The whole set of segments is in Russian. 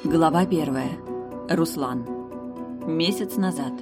Глава 1. Руслан. Месяц назад.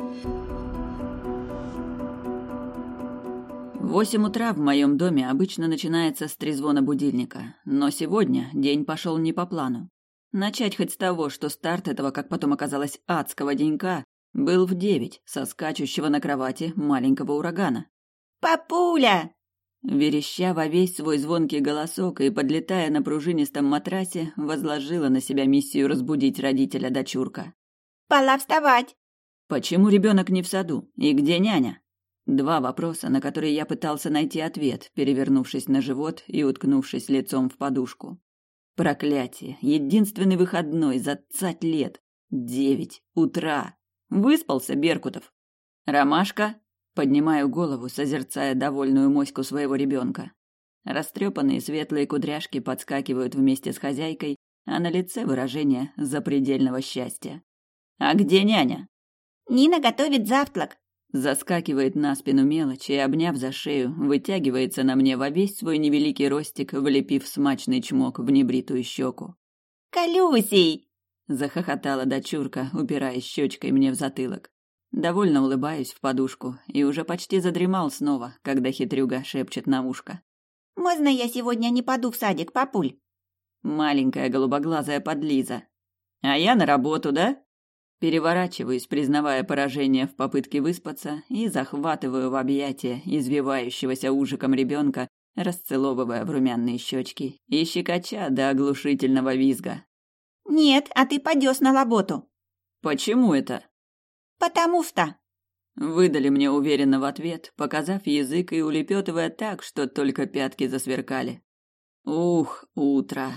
8 утра в моем доме обычно начинается с трезвона будильника, но сегодня день пошел не по плану. Начать хоть с того, что старт этого, как потом оказалось, адского денька был в 9 со скачущего на кровати маленького урагана. «Папуля!» Вереща во весь свой звонкий голосок и подлетая на пружинистом матрасе, возложила на себя миссию разбудить родителя дочурка. «Пора вставать!» Почему ребенок не в саду? И где няня? 2 вопроса, на которые я пытался найти ответ, перевернувшись на живот и уткнувшись лицом в подушку. Проклятие! Единственный выходной за 20 лет. 9 утра. Выспался Беркутов. Ромашка? Поднимаю голову, созерцая довольную моську своего ребенка. Растрепанные светлые кудряшки подскакивают вместе с хозяйкой, а на лице выражение запредельного счастья. «А где няня?» «Нина готовит завтрак!» Заскакивает на спину мелочь и, обняв за шею, вытягивается на мне во весь свой невеликий ростик, влепив смачный чмок в небритую щеку. «Колюсей!» Захохотала дочурка, упираясь щечкой мне в затылок. Довольно улыбаюсь в подушку и уже почти задремал снова, когда хитрюга шепчет на ушко. «Можно я сегодня не пойду в садик, папуль?» Маленькая голубоглазая подлиза. «А я на работу, да?» Переворачиваюсь, признавая поражение в попытке выспаться, и захватываю в объятия извивающегося ужиком ребенка, расцеловывая в румяные щечки и щекоча до оглушительного визга. «Нет, а ты пойдешь на работу!» «Почему это?» «Потому что...» Выдали мне уверенно в ответ, показав язык и улепетывая так, что только пятки засверкали. Ух, утро.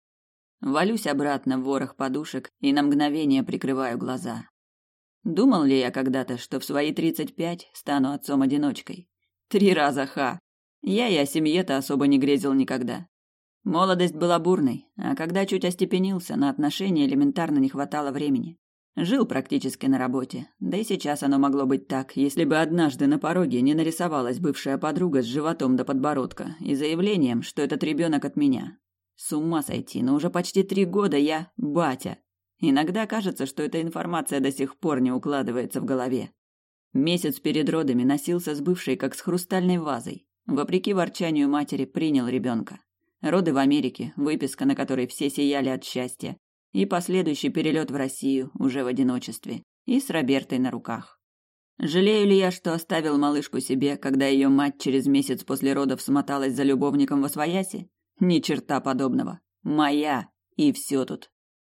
Валюсь обратно в ворох подушек и на мгновение прикрываю глаза. Думал ли я когда-то, что в свои 35 стану отцом-одиночкой? 3 раза ха. Я и о семье-то особо не грезил никогда. Молодость была бурной, а когда чуть остепенился, на отношения элементарно не хватало времени. Жил практически на работе, да и сейчас оно могло быть так, если бы однажды на пороге не нарисовалась бывшая подруга с животом до подбородка и заявлением, что этот ребенок от меня. С ума сойти, но уже почти 3 года я батя. Иногда кажется, что эта информация до сих пор не укладывается в голове. Месяц перед родами носился с бывшей, как с хрустальной вазой. Вопреки ворчанию матери, принял ребенка. Роды в Америке, выписка, на которой все сияли от счастья. И последующий перелет в Россию уже в одиночестве и с Робертой на руках. Жалею ли я, что оставил малышку себе, когда ее мать через месяц после родов смоталась за любовником восвояси? Ни черта подобного. Моя. И все тут.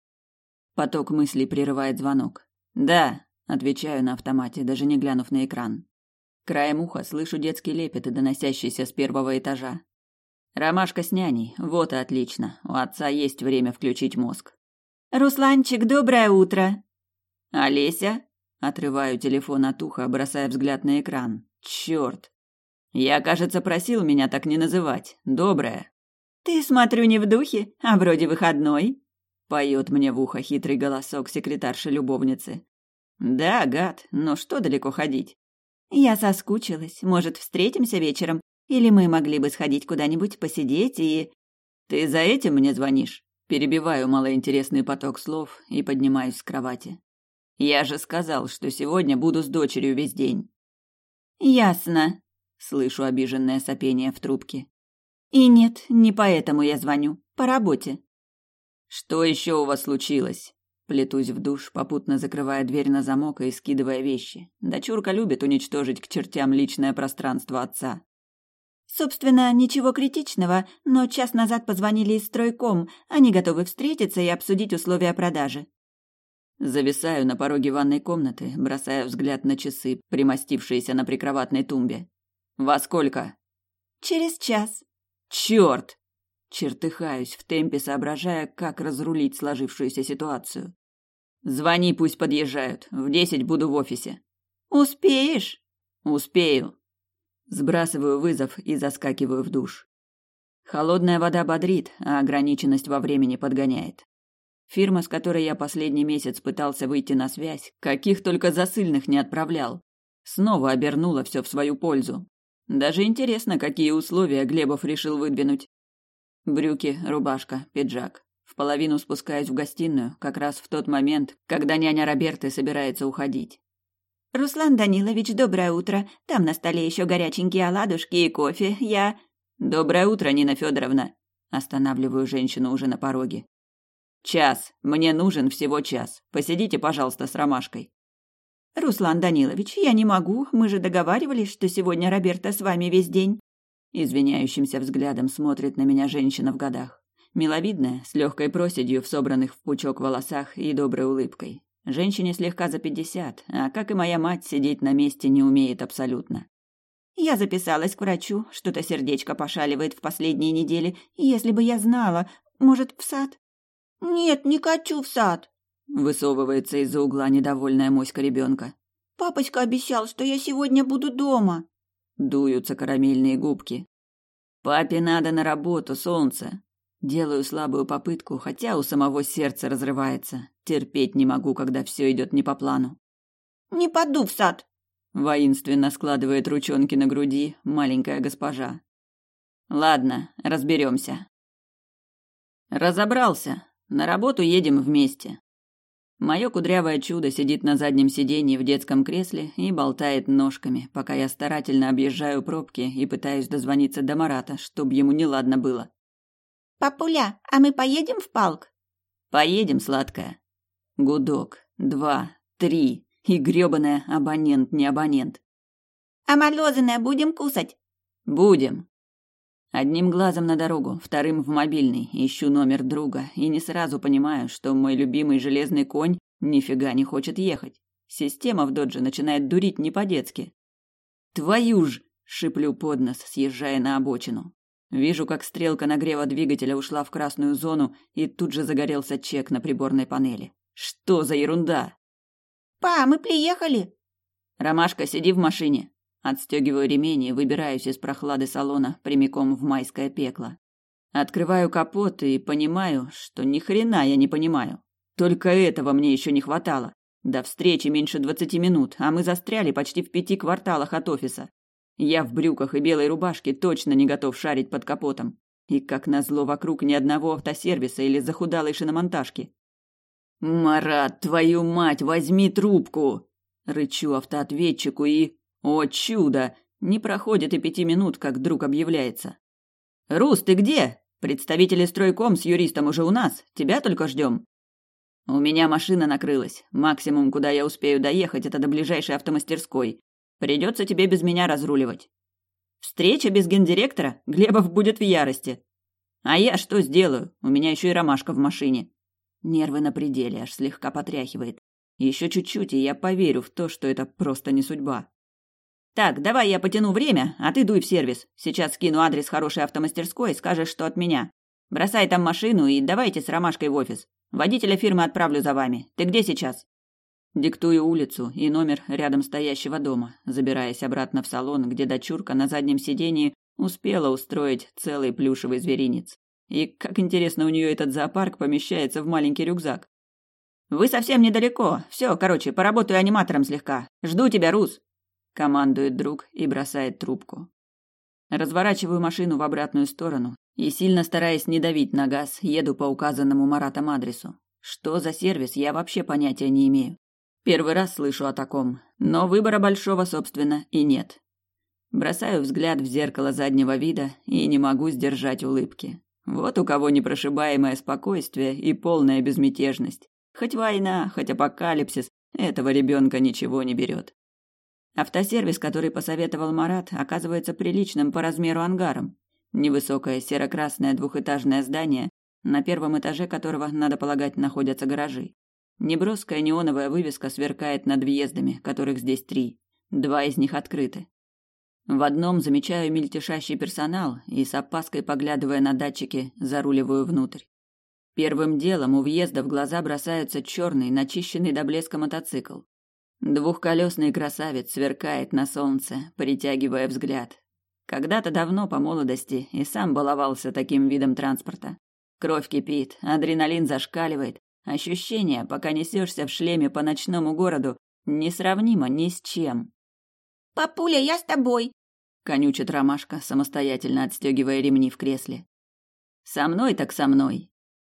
Поток мыслей прерывает звонок. «Да», — отвечаю на автомате, даже не глянув на экран. Краем уха слышу детский лепет, доносящийся с 1-го этажа. Ромашка с няней. Вот и отлично. У отца есть время включить мозг. «Русланчик, доброе утро!» «Олеся?» Отрываю телефон от уха, бросая взгляд на экран. Черт! Я, кажется, просил меня так не называть. Доброе. «Ты, смотрю, не в духе, а вроде выходной!» Поет мне в ухо хитрый голосок секретарши-любовницы. «Да, гад, но что далеко ходить?» «Я соскучилась. Может, встретимся вечером? Или мы могли бы сходить куда-нибудь посидеть и...» «Ты за этим мне звонишь?» Перебиваю малоинтересный поток слов и поднимаюсь с кровати. «Я же сказал, что сегодня буду с дочерью весь день». «Ясно», — слышу обиженное сопение в трубке. «И нет, не поэтому я звоню. По работе». «Что еще у вас случилось?» Плетусь в душ, попутно закрывая дверь на замок и скидывая вещи. Дочурка любит уничтожить к чертям личное пространство отца. «Собственно, ничего критичного, но час назад позвонили из стройком. Они готовы встретиться и обсудить условия продажи». Зависаю на пороге ванной комнаты, бросая взгляд на часы, примостившиеся на прикроватной тумбе. «Во сколько?» «Через час». «Черт!» Чертыхаюсь в темпе, соображая, как разрулить сложившуюся ситуацию. «Звони, пусть подъезжают. В 10 буду в офисе». «Успеешь?» «Успею». Сбрасываю вызов и заскакиваю в душ. Холодная вода бодрит, а ограниченность во времени подгоняет. Фирма, с которой я последний месяц пытался выйти на связь, каких только засыльных не отправлял, снова обернула все в свою пользу. Даже интересно, какие условия Глебов решил выдвинуть. Брюки, рубашка, пиджак. вполовину спускаюсь в гостиную, как раз в тот момент, когда няня Роберты собирается уходить. «Руслан Данилович, доброе утро. Там на столе еще горяченькие оладушки и кофе. Я...» «Доброе утро, Нина Федоровна!» Останавливаю женщину уже на пороге. «Час. Мне нужен всего час. Посидите, пожалуйста, с ромашкой». «Руслан Данилович, я не могу. Мы же договаривались, что сегодня Роберта с вами весь день». Извиняющимся взглядом смотрит на меня женщина в годах. Миловидная, с легкой проседью в собранных в пучок волосах и доброй улыбкой. Женщине слегка за 50, а, как и моя мать, сидеть на месте не умеет абсолютно. «Я записалась к врачу. Что-то сердечко пошаливает в последние недели. Если бы я знала, может, в сад?» «Нет, не хочу в сад», — высовывается из-за угла недовольная моська ребенка. «Папочка обещал, что я сегодня буду дома». Дуются карамельные губки. «Папе надо на работу, солнце». Делаю слабую попытку, хотя у самого сердце разрывается. Терпеть не могу, когда все идет не по плану. «Не поду в сад», — воинственно складывает ручонки на груди маленькая госпожа. «Ладно, разберемся». «Разобрался. На работу едем вместе». Мое кудрявое чудо сидит на заднем сиденье в детском кресле и болтает ножками, пока я старательно объезжаю пробки и пытаюсь дозвониться до Марата, чтобы ему неладно было. «Папуля, а мы поедем в Палк?» «Поедем, сладкая». Гудок, 2, 3, и грёбаная абонент не абонент. «А мороженое будем кусать?» «Будем». Одним глазом на дорогу, вторым в мобильный, ищу номер друга и не сразу понимаю, что мой любимый железный конь нифига не хочет ехать. Система в додже начинает дурить не по-детски. «Твою ж!» – шиплю под нос, съезжая на обочину. Вижу, как стрелка нагрева двигателя ушла в красную зону, и тут же загорелся чек на приборной панели. Что за ерунда? «Па, мы приехали!» «Ромашка, сиди в машине!» Отстегиваю ремень и выбираюсь из прохлады салона прямиком в майское пекло. Открываю капот и понимаю, что ни хрена я не понимаю. Только этого мне еще не хватало. До встречи меньше 20 минут, а мы застряли почти в 5 кварталах от офиса. Я в брюках и белой рубашке точно не готов шарить под капотом. И, как назло, вокруг ни одного автосервиса или захудалой шиномонтажки. «Марат, твою мать, возьми трубку!» Рычу автоответчику и... О, чудо! Не проходит и 5 минут, как друг объявляется. «Рус, ты где? Представители стройком с юристом уже у нас. Тебя только ждем». «У меня машина накрылась. Максимум, куда я успею доехать, это до ближайшей автомастерской. Придется тебе без меня разруливать». «Встреча без гендиректора? Глебов будет в ярости». «А я что сделаю? У меня еще и ромашка в машине». Нервы на пределе, аж слегка потряхивает. Еще чуть-чуть, и я поверю в то, что это просто не судьба. «Так, давай я потяну время, а ты дуй в сервис. Сейчас скину адрес хорошей автомастерской, скажешь, что от меня. Бросай там машину и давайте с ромашкой в офис. Водителя фирмы отправлю за вами. Ты где сейчас?» Диктую улицу и номер рядом стоящего дома, забираясь обратно в салон, где дочурка на заднем сидении успела устроить целый плюшевый зверинец. И как интересно у нее этот зоопарк помещается в маленький рюкзак. «Вы совсем недалеко. Все, короче, поработаю аниматором слегка. Жду тебя, Рус!» Командует друг и бросает трубку. Разворачиваю машину в обратную сторону и, сильно стараясь не давить на газ, еду по указанному Маратом адресу. Что за сервис, я вообще понятия не имею. Первый раз слышу о таком, но выбора большого, собственно, и нет. Бросаю взгляд в зеркало заднего вида и не могу сдержать улыбки. Вот у кого непрошибаемое спокойствие и полная безмятежность. Хоть война, хоть апокалипсис, этого ребенка ничего не берет. Автосервис, который посоветовал Марат, оказывается приличным по размеру ангаром. Невысокое серо-красное двухэтажное здание, на первом этаже которого, надо полагать, находятся гаражи. Неброская неоновая вывеска сверкает над въездами, которых здесь 3. 2 из них открыты. В одном замечаю мельтешащий персонал и с опаской, поглядывая на датчики, заруливаю внутрь. Первым делом у въезда в глаза бросается черный, начищенный до блеска мотоцикл. Двухколесный красавец сверкает на солнце, притягивая взгляд. Когда-то давно, по молодости, и сам баловался таким видом транспорта. Кровь кипит, адреналин зашкаливает. Ощущение, пока несешься в шлеме по ночному городу, несравнимо ни с чем. «Папуля, я с тобой!» — конючит Ромашка, самостоятельно отстегивая ремни в кресле. «Со мной так со мной!»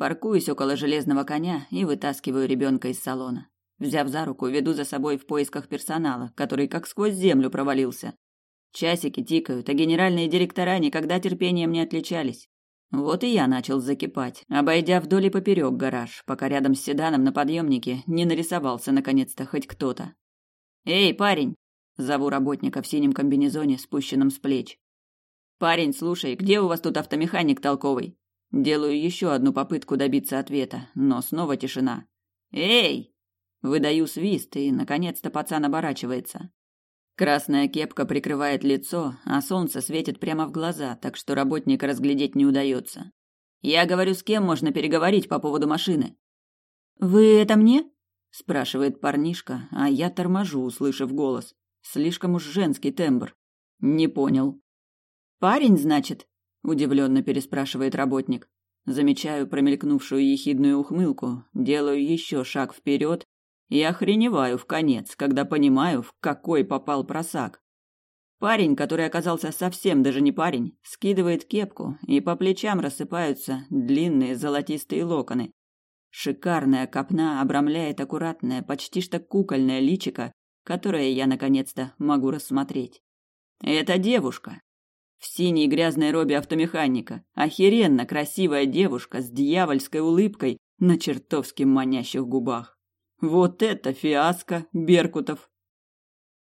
Паркуюсь около железного коня и вытаскиваю ребенка из салона. Взяв за руку, веду за собой в поисках персонала, который как сквозь землю провалился. Часики тикают, а генеральные директора никогда терпением не отличались. Вот и я начал закипать, обойдя вдоль и поперек гараж, пока рядом с седаном на подъемнике не нарисовался наконец-то хоть кто-то. «Эй, парень!» – зову работника в синем комбинезоне, спущенном с плеч. «Парень, слушай, где у вас тут автомеханик толковый?» Делаю еще одну попытку добиться ответа, но снова тишина. «Эй!» Выдаю свист, и, наконец-то, пацан оборачивается. Красная кепка прикрывает лицо, а солнце светит прямо в глаза, так что работника разглядеть не удается. «Я говорю, с кем можно переговорить по поводу машины?» «Вы это мне?» – спрашивает парнишка, а я торможу, услышав голос. Слишком уж женский тембр. «Не понял». «Парень, значит?» – удивленно переспрашивает работник. Замечаю промелькнувшую ехидную ухмылку, делаю еще шаг вперед и охреневаю вконец, когда понимаю, в какой попал просак. Парень, который оказался совсем даже не парень, скидывает кепку, и по плечам рассыпаются длинные золотистые локоны. Шикарная копна обрамляет аккуратное, почти что кукольное личико, которое я наконец-то могу рассмотреть. Это девушка. В синей грязной робе автомеханика. Охеренно красивая девушка с дьявольской улыбкой на чертовски манящих губах. Вот это фиаско, Беркутов!